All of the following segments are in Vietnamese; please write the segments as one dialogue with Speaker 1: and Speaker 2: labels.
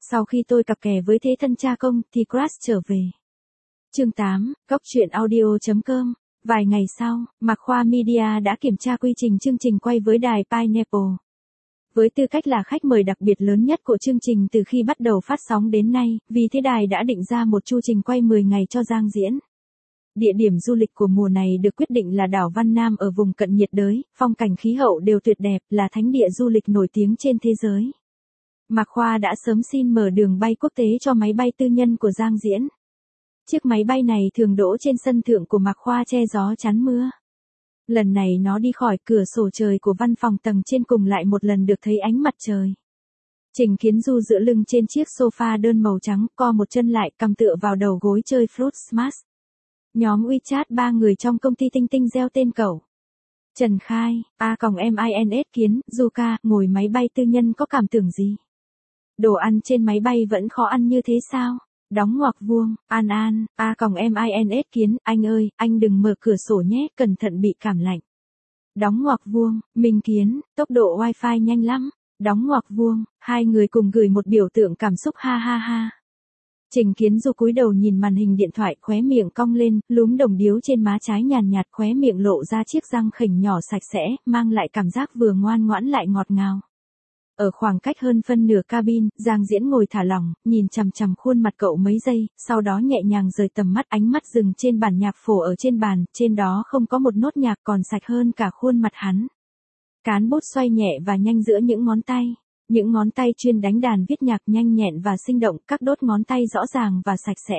Speaker 1: Sau khi tôi cặp kè với thế thân cha công thì Crash trở về. Chương 8, Góc truyện audio.com. Vài ngày sau, Mạc Khoa Media đã kiểm tra quy trình chương trình quay với đài Pineapple. Với tư cách là khách mời đặc biệt lớn nhất của chương trình từ khi bắt đầu phát sóng đến nay, vì thế đài đã định ra một chu trình quay 10 ngày cho Giang Diễn. Địa điểm du lịch của mùa này được quyết định là đảo Văn Nam ở vùng cận nhiệt đới, phong cảnh khí hậu đều tuyệt đẹp, là thánh địa du lịch nổi tiếng trên thế giới. Mạc Khoa đã sớm xin mở đường bay quốc tế cho máy bay tư nhân của Giang Diễn. Chiếc máy bay này thường đỗ trên sân thượng của Mạc Khoa che gió chắn mưa. Lần này nó đi khỏi cửa sổ trời của văn phòng tầng trên cùng lại một lần được thấy ánh mặt trời. Trình Kiến Du dựa lưng trên chiếc sofa đơn màu trắng, co một chân lại, cằm tựa vào đầu gối chơi Fruit Smash. Nhóm WeChat 3 người trong công ty Tinh Tinh gieo tên cậu. Trần Khai, _MINS Kiến, Zuka, ngồi máy bay tư nhân có cảm tưởng gì? Đồ ăn trên máy bay vẫn khó ăn như thế sao? Đóng ngoặc vuông, An, _MINS Kiến, anh ơi, anh đừng mở cửa sổ nhé, cẩn thận bị cảm lạnh. Đóng ngoặc vuông, Minh Kiến, tốc độ wifi nhanh lắm. Đóng ngoặc vuông, hai người cùng gửi một biểu tượng cảm xúc ha ha ha. Trình Kiến Du cúi đầu nhìn màn hình điện thoại, khóe miệng cong lên, lúm đồng điếu trên má trái nhàn nhạt, khóe miệng lộ ra chiếc răng khểnh nhỏ sạch sẽ, mang lại cảm giác vừa ngoan ngoãn lại ngọt ngào. Ở khoảng cách hơn phân nửa cabin, Giang Diễn ngồi thả lỏng, nhìn chằm chằm khuôn mặt cậu mấy giây, sau đó nhẹ nhàng rời tầm mắt, ánh mắt dừng trên bản nhạc phổ ở trên bàn, trên đó không có một nốt nhạc, còn sạch hơn cả khuôn mặt hắn. Cán bút xoay nhẹ và nhanh giữa những ngón tay. Những ngón tay chuyên đánh đàn viết nhạc nhanh nhẹn và sinh động, các đốt ngón tay rõ ràng và sạch sẽ.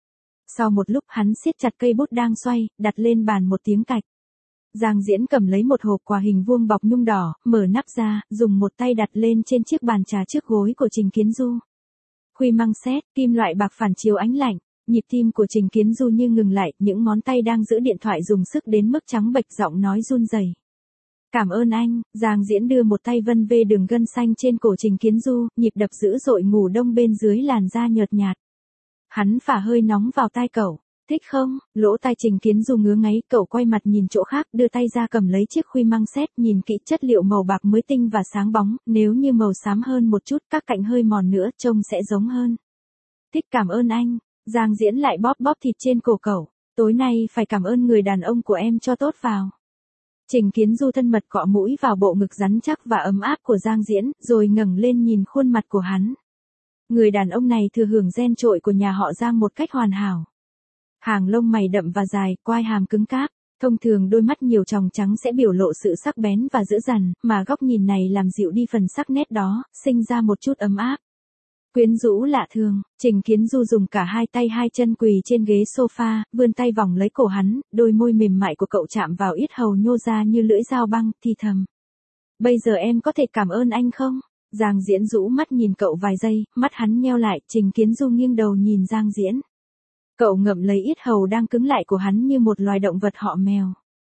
Speaker 1: Sau một lúc hắn siết chặt cây bút đang xoay, đặt lên bàn một tiếng cạch. Giang Diễn cầm lấy một hộp quà hình vuông bọc nhung đỏ, mở nắp ra, dùng một tay đặt lên trên chiếc bàn trà trước gối của Trình Kiến Du. Khuy măng sét, kim loại bạc phản chiếu ánh lạnh, nhịp tim của Trình Kiến Du như ngừng lại, những ngón tay đang giữ điện thoại dùng sức đến mức trắng bệch, giọng nói run rẩy. Cảm ơn anh, Giang Diễn đưa một tay vân về đường gân xanh trên cổ Trình Kiến Du, nhịp đập dữ dội ngủ đông bên dưới làn da nhợt nhạt. Hắn phả hơi nóng vào tai cậu, thích không? Lỗ tai Trình Kiến Du ngứa ngáy, cậu quay mặt nhìn chỗ khác, đưa tay ra cầm lấy chiếc khuy măng sét, nhìn kỹ chất liệu màu bạc mới tinh và sáng bóng, nếu như màu xám hơn một chút, các cạnh hơi mòn nữa, trông sẽ giống hơn. Thích, cảm ơn anh. Giang Diễn lại bóp bóp thịt trên cổ cậu, tối nay phải cảm ơn người đàn ông của em cho tốt vào. Trình Kiến Du thân mật cọ mũi vào bộ ngực rắn chắc và ấm áp của Giang Diễn, rồi ngẩng lên nhìn khuôn mặt của hắn. Người đàn ông này thừa hưởng gen trội của nhà họ Giang một cách hoàn hảo. Hàng lông mày đậm và dài, quai hàm cứng cáp, thông thường đôi mắt nhiều tròng trắng sẽ biểu lộ sự sắc bén và dữ dằn, mà góc nhìn này làm dịu đi phần sắc nét đó, sinh ra một chút ấm áp. Quyến rũ lạ thường, Trình Kiến Du dùng cả hai tay hai chân quỳ trên ghế sofa, vươn tay vòng lấy cổ hắn, đôi môi mềm mại của cậu chạm vào yết hầu nhô ra như lưỡi dao băng, thì thầm. Bây giờ em có thể cảm ơn anh không? Giang Diễn rũ mắt nhìn cậu vài giây, mắt hắn nheo lại, Trình Kiến Du nghiêng đầu nhìn Giang Diễn. Cậu ngậm lấy yết hầu đang cứng lại của hắn như một loài động vật họ mèo.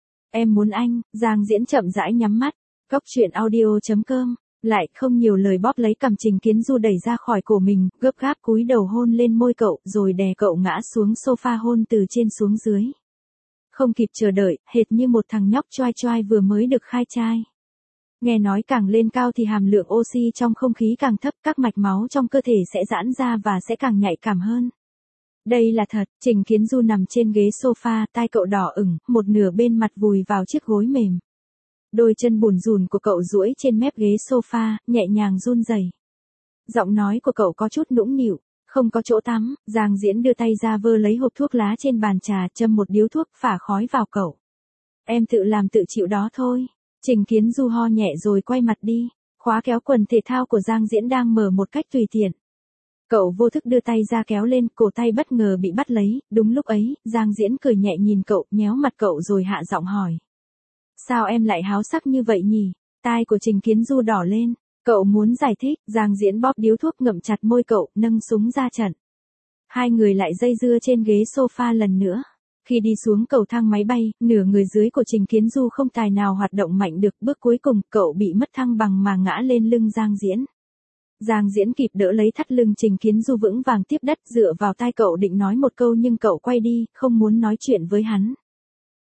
Speaker 1: Em muốn anh, Giang Diễn chậm rãi nhắm mắt, Góc truyện audio.com. Lại không nhiều lời bóp lấy cằm Trình Kiến Du đẩy ra khỏi cổ mình, gấp gáp cúi đầu hôn lên môi cậu, rồi đè cậu ngã xuống sofa hôn từ trên xuống dưới. Không kịp chờ đợi, hệt như một thằng nhóc choai choai vừa mới được khai trai. Nghe nói càng lên cao thì hàm lượng oxy trong không khí càng thấp, các mạch máu trong cơ thể sẽ giãn ra và sẽ càng nhạy cảm hơn. Đây là thật, Trình Kiến Du nằm trên ghế sofa, tai cậu đỏ ửng, một nửa bên mặt vùi vào chiếc gối mềm. Đôi chân bùn rùn của cậu duỗi trên mép ghế sofa, nhẹ nhàng run rẩy. Giọng nói của cậu có chút nũng nịu, không có chỗ tắm. Giang Diễn đưa tay ra vơ lấy hộp thuốc lá trên bàn trà, châm một điếu thuốc, phả khói vào cậu. Em tự làm tự chịu đó thôi. Trình Kiến Du ho nhẹ rồi quay mặt đi. Khóa kéo quần thể thao của Giang Diễn đang mở một cách tùy tiện. Cậu vô thức đưa tay ra kéo lên, cổ tay bất ngờ bị bắt lấy. Đúng lúc ấy, Giang Diễn cười nhẹ nhìn cậu, nhéo mặt cậu rồi hạ giọng hỏi. Sao em lại háo sắc như vậy nhỉ? Tai của Trình Kiến Du đỏ lên. Cậu muốn giải thích, Giang Diễn bóp điếu thuốc ngậm chặt môi cậu, nâng súng ra trận. Hai người lại dây dưa trên ghế sofa lần nữa. Khi đi xuống cầu thang máy bay, nửa người dưới của Trình Kiến Du không tài nào hoạt động mạnh được, bước cuối cùng, cậu bị mất thăng bằng mà ngã lên lưng Giang Diễn. Giang Diễn kịp đỡ lấy thắt lưng Trình Kiến Du vững vàng tiếp đất, dựa vào tai cậu định nói một câu nhưng cậu quay đi, không muốn nói chuyện với hắn.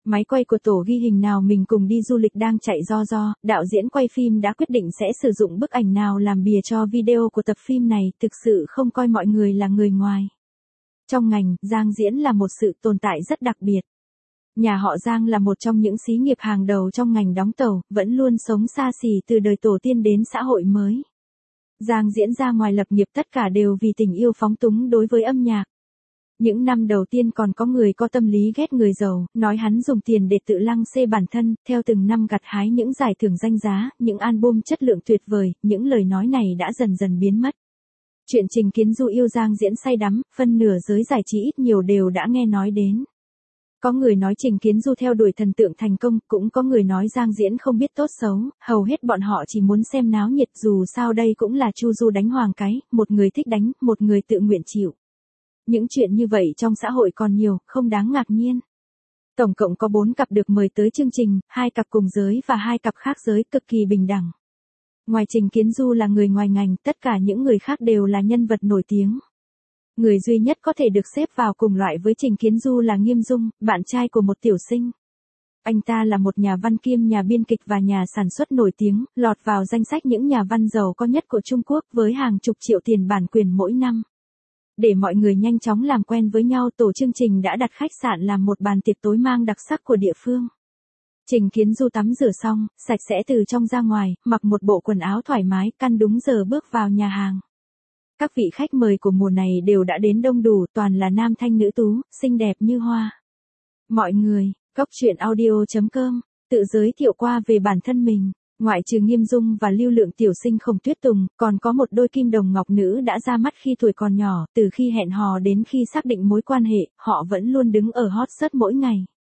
Speaker 1: Máy quay của tổ ghi hình nào mình cùng đi du lịch đang chạy do, đạo diễn quay phim đã quyết định sẽ sử dụng bức ảnh nào làm bìa cho video của tập phim này, thực sự không coi mọi người là người ngoài. Trong ngành, Giang Diễn là một sự tồn tại rất đặc biệt. Nhà họ Giang là một trong những xí nghiệp hàng đầu trong ngành đóng tàu, vẫn luôn sống xa xỉ từ đời tổ tiên đến xã hội mới. Giang Diễn ra ngoài lập nghiệp tất cả đều vì tình yêu phóng túng đối với âm nhạc. Những năm đầu tiên còn có người có tâm lý ghét người giàu, nói hắn dùng tiền để tự lăng xê bản thân, theo từng năm gặt hái những giải thưởng danh giá, những album chất lượng tuyệt vời, những lời nói này đã dần dần biến mất. Chuyện Trình Kiến Du yêu Giang Diễn say đắm, phân nửa giới giải trí ít nhiều đều đã nghe nói đến. Có người nói Trình Kiến Du theo đuổi thần tượng thành công, cũng có người nói Giang Diễn không biết tốt xấu, hầu hết bọn họ chỉ muốn xem náo nhiệt, dù sao đây cũng là Chu Du đánh hoàng cái, một người thích đánh, một người tự nguyện chịu. Những chuyện như vậy trong xã hội còn nhiều, không đáng ngạc nhiên. Tổng cộng có 4 cặp được mời tới chương trình, 2 cặp cùng giới và 2 cặp khác giới, cực kỳ bình đẳng. Ngoài Trình Kiến Du là người ngoài ngành, tất cả những người khác đều là nhân vật nổi tiếng. Người duy nhất có thể được xếp vào cùng loại với Trình Kiến Du là Nghiêm Dung, bạn trai của một tiểu sinh. Anh ta là một nhà văn kiêm nhà biên kịch và nhà sản xuất nổi tiếng, lọt vào danh sách những nhà văn giàu có nhất của Trung Quốc với hàng chục triệu tiền bản quyền mỗi năm. Để mọi người nhanh chóng làm quen với nhau, tổ chương trình đã đặt khách sạn làm một bàn tiệc tối mang đặc sắc của địa phương. Trình Kiến Du tắm rửa xong, sạch sẽ từ trong ra ngoài, mặc một bộ quần áo thoải mái, căn đúng giờ bước vào nhà hàng. Các vị khách mời của mùa này đều đã đến đông đủ, toàn là nam thanh nữ tú, xinh đẹp như hoa. Mọi người, Cóc Truyện Audio.com, tự giới thiệu qua về bản thân mình. Ngoại trừ Nghiêm Dung và lưu lượng tiểu sinh Khổng Tuyết Tùng, còn có một đôi kim đồng ngọc nữ đã ra mắt khi tuổi còn nhỏ, từ khi hẹn hò đến khi xác định mối quan hệ, họ vẫn luôn đứng ở hot search mỗi ngày.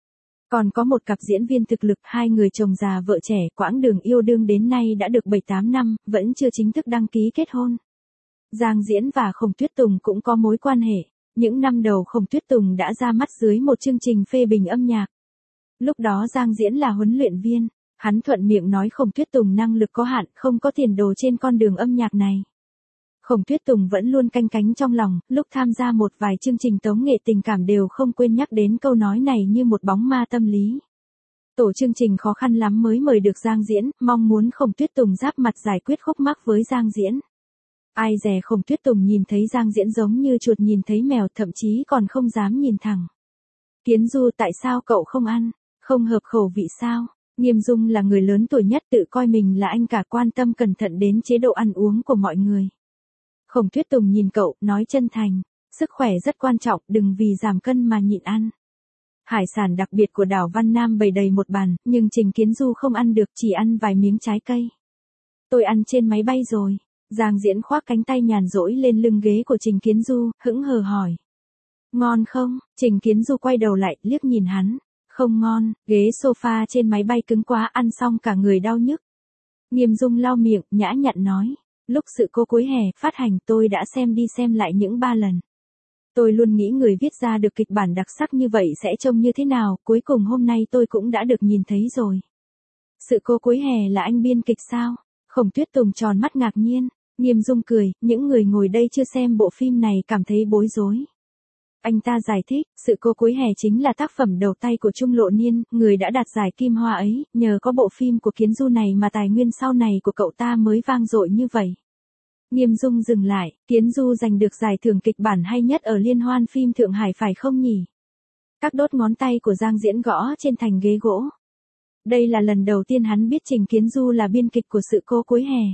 Speaker 1: Còn có một cặp diễn viên thực lực, 2 người chồng già vợ trẻ, quãng đường yêu đương đến nay đã được 7-8 năm, vẫn chưa chính thức đăng ký kết hôn. Giang Diễn và Khổng Tuyết Tùng cũng có mối quan hệ. Những năm đầu Khổng Tuyết Tùng đã ra mắt dưới một chương trình phê bình âm nhạc. Lúc đó Giang Diễn là huấn luyện viên. Hắn thuận miệng nói Khổng Tuyết Tùng năng lực có hạn, không có tiền đồ trên con đường âm nhạc này. Khổng Tuyết Tùng vẫn luôn canh cánh trong lòng, lúc tham gia một vài chương trình tống nghệ tình cảm đều không quên nhắc đến câu nói này như một bóng ma tâm lý. Tổ chương trình khó khăn lắm mới mời được Giang Diễn, mong muốn Khổng Tuyết Tùng giáp mặt giải quyết khúc mắc với Giang Diễn. Ai dè Khổng Tuyết Tùng nhìn thấy Giang Diễn giống như chuột nhìn thấy mèo, thậm chí còn không dám nhìn thẳng. Kiến Du, tại sao cậu không ăn? Không hợp khẩu vị sao? Nghiêm Dung là người lớn tuổi nhất, tự coi mình là anh cả, quan tâm cẩn thận đến chế độ ăn uống của mọi người. Khổng Tuyết Tùng nhìn cậu, nói chân thành, sức khỏe rất quan trọng, đừng vì giảm cân mà nhịn ăn. Hải sản đặc biệt của đảo Văn Nam bày đầy một bàn, nhưng Trình Kiến Du không ăn được, chỉ ăn vài miếng trái cây. Tôi ăn trên máy bay rồi. Giang Diễn khoác cánh tay nhàn rỗi lên lưng ghế của Trình Kiến Du, hững hờ hỏi. Ngon không? Trình Kiến Du quay đầu lại, liếc nhìn hắn. Không ngon, ghế sofa trên máy bay cứng quá, ăn xong cả người đau nhức. Nghiêm Dung lau miệng, nhã nhặn nói. Lúc Sự Cô Cuối Hè phát hành, tôi đã xem đi xem lại những 3 lần. Tôi luôn nghĩ người viết ra được kịch bản đặc sắc như vậy sẽ trông như thế nào, cuối cùng hôm nay tôi cũng đã được nhìn thấy rồi. Sự Cô Cuối Hè là anh biên kịch sao? Khổng Tuyết Tùng tròn mắt ngạc nhiên. Nghiêm Dung cười, những người ngồi đây chưa xem bộ phim này cảm thấy bối rối. Anh ta giải thích, Sự Cô Cuối Hè chính là tác phẩm đầu tay của Trung Lộ Niên, người đã đạt giải Kim Hoa ấy, nhờ có bộ phim của Kiến Du này mà tài nguyên sau này của cậu ta mới vang dội như vậy. Nghiêm Dung dừng lại, Kiến Du giành được giải thưởng kịch bản hay nhất ở Liên hoan phim Thượng Hải phải không nhỉ? Các đốt ngón tay của Giang Diễn gõ trên thành ghế gỗ. Đây là lần đầu tiên hắn biết Trình Kiến Du là biên kịch của Sự Cô Cuối Hè.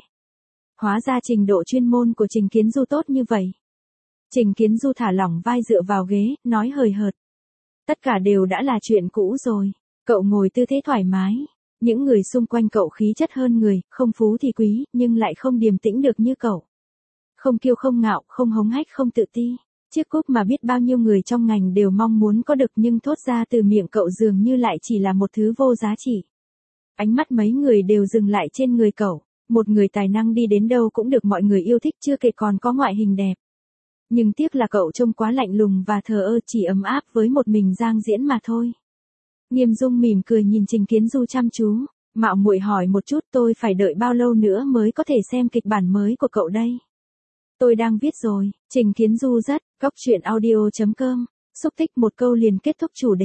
Speaker 1: Hóa ra trình độ chuyên môn của Trình Kiến Du tốt như vậy. Trình Kiến Du thả lỏng vai dựa vào ghế, nói hời hợt. Tất cả đều đã là chuyện cũ rồi. Cậu ngồi tư thế thoải mái. Những người xung quanh cậu khí chất hơn người, không phú thì quý, nhưng lại không điềm tĩnh được như cậu. Không kiêu không ngạo, không hống hách, không tự ti. Chiếc cúp mà biết bao nhiêu người trong ngành đều mong muốn có được nhưng thốt ra từ miệng cậu dường như lại chỉ là một thứ vô giá trị. Ánh mắt mấy người đều dừng lại trên người cậu. Một người tài năng đi đến đâu cũng được mọi người yêu thích, chưa kể còn có ngoại hình đẹp. Nhưng tiếc là cậu trông quá lạnh lùng và thờ ơ, chỉ ấm áp với một mình Giang Diễn mà thôi. Nghiêm Dung mỉm cười nhìn Trình Kiến Du chăm chú, mạo muội hỏi một chút, tôi phải đợi bao lâu nữa mới có thể xem kịch bản mới của cậu đây? Tôi đang viết rồi. Trình Kiến Du rất, Cóc Truyện Audio.com, xúc tích một câu liền kết thúc chủ đề.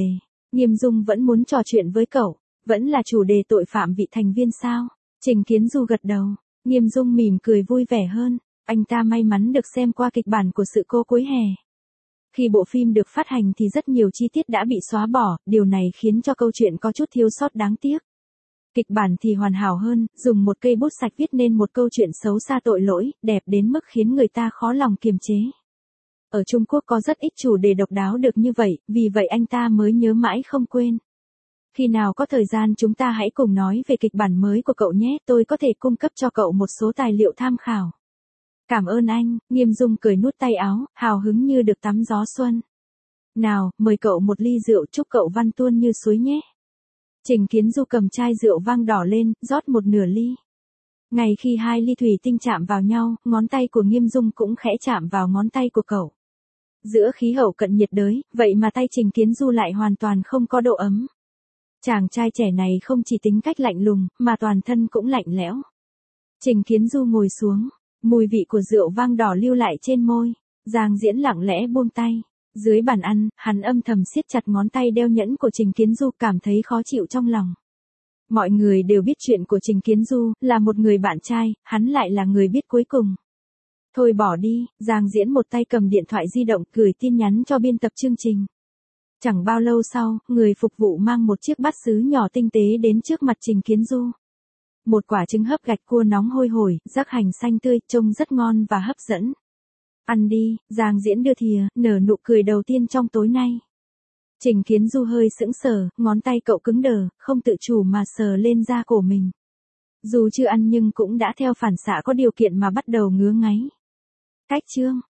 Speaker 1: Nghiêm Dung vẫn muốn trò chuyện với cậu, vẫn là chủ đề tội phạm vị thành viên sao? Trình Kiến Du gật đầu, Nghiêm Dung mỉm cười vui vẻ hơn, anh ta may mắn được xem qua kịch bản của sự cô cuối hè. Khi bộ phim được phát hành thì rất nhiều chi tiết đã bị xóa bỏ, điều này khiến cho câu chuyện có chút thiếu sót đáng tiếc. Kịch bản thì hoàn hảo hơn, dùng một cây bút sạch viết nên một câu chuyện xấu xa tội lỗi, đẹp đến mức khiến người ta khó lòng kiềm chế. Ở Trung Quốc có rất ít chủ đề độc đáo được như vậy, vì vậy anh ta mới nhớ mãi không quên. Khi nào có thời gian chúng ta hãy cùng nói về kịch bản mới của cậu nhé, tôi có thể cung cấp cho cậu một số tài liệu tham khảo. Cảm ơn anh, Nghiêm Dung cười nút tay áo, hào hứng như được tắm gió xuân. Nào, mời cậu một ly rượu chúc cậu văn tuôn như suối nhé. Trình Kiến Du cầm chai rượu vang đỏ lên, rót một nửa ly. Ngay khi hai ly thủy tinh chạm vào nhau, ngón tay của Nghiêm Dung cũng khẽ chạm vào ngón tay của cậu. Giữa khí hậu cận nhiệt đới, vậy mà tay Trình Kiến Du lại hoàn toàn không có độ ấm. Chàng trai trẻ này không chỉ tính cách lạnh lùng, mà toàn thân cũng lạnh lẽo. Trình Kiến Du ngồi xuống, mùi vị của rượu vang đỏ lưu lại trên môi. Giang Diễn lặng lẽ buông tay. Dưới bàn ăn, hắn âm thầm siết chặt ngón tay đeo nhẫn của Trình Kiến Du, cảm thấy khó chịu trong lòng. Mọi người đều biết chuyện của Trình Kiến Du, là một người bạn trai, hắn lại là người biết cuối cùng. Thôi bỏ đi, Giang Diễn một tay cầm điện thoại di động gửi tin nhắn cho biên tập chương trình. Chẳng bao lâu sau, người phục vụ mang một chiếc bát sứ nhỏ tinh tế đến trước mặt Trình Kiến Du. Một quả trứng hấp gạch cua nóng hôi hổi, rắc hành xanh tươi, trông rất ngon và hấp dẫn. Ăn đi, Giang Diễn đưa thìa, nở nụ cười đầu tiên trong tối nay. Trình Kiến Du hơi sững sờ, ngón tay cậu cứng đờ, không tự chủ mà sờ lên da cổ mình. Dù chưa ăn nhưng cũng đã theo phản xạ có điều kiện mà bắt đầu ngứa ngáy. Cách chương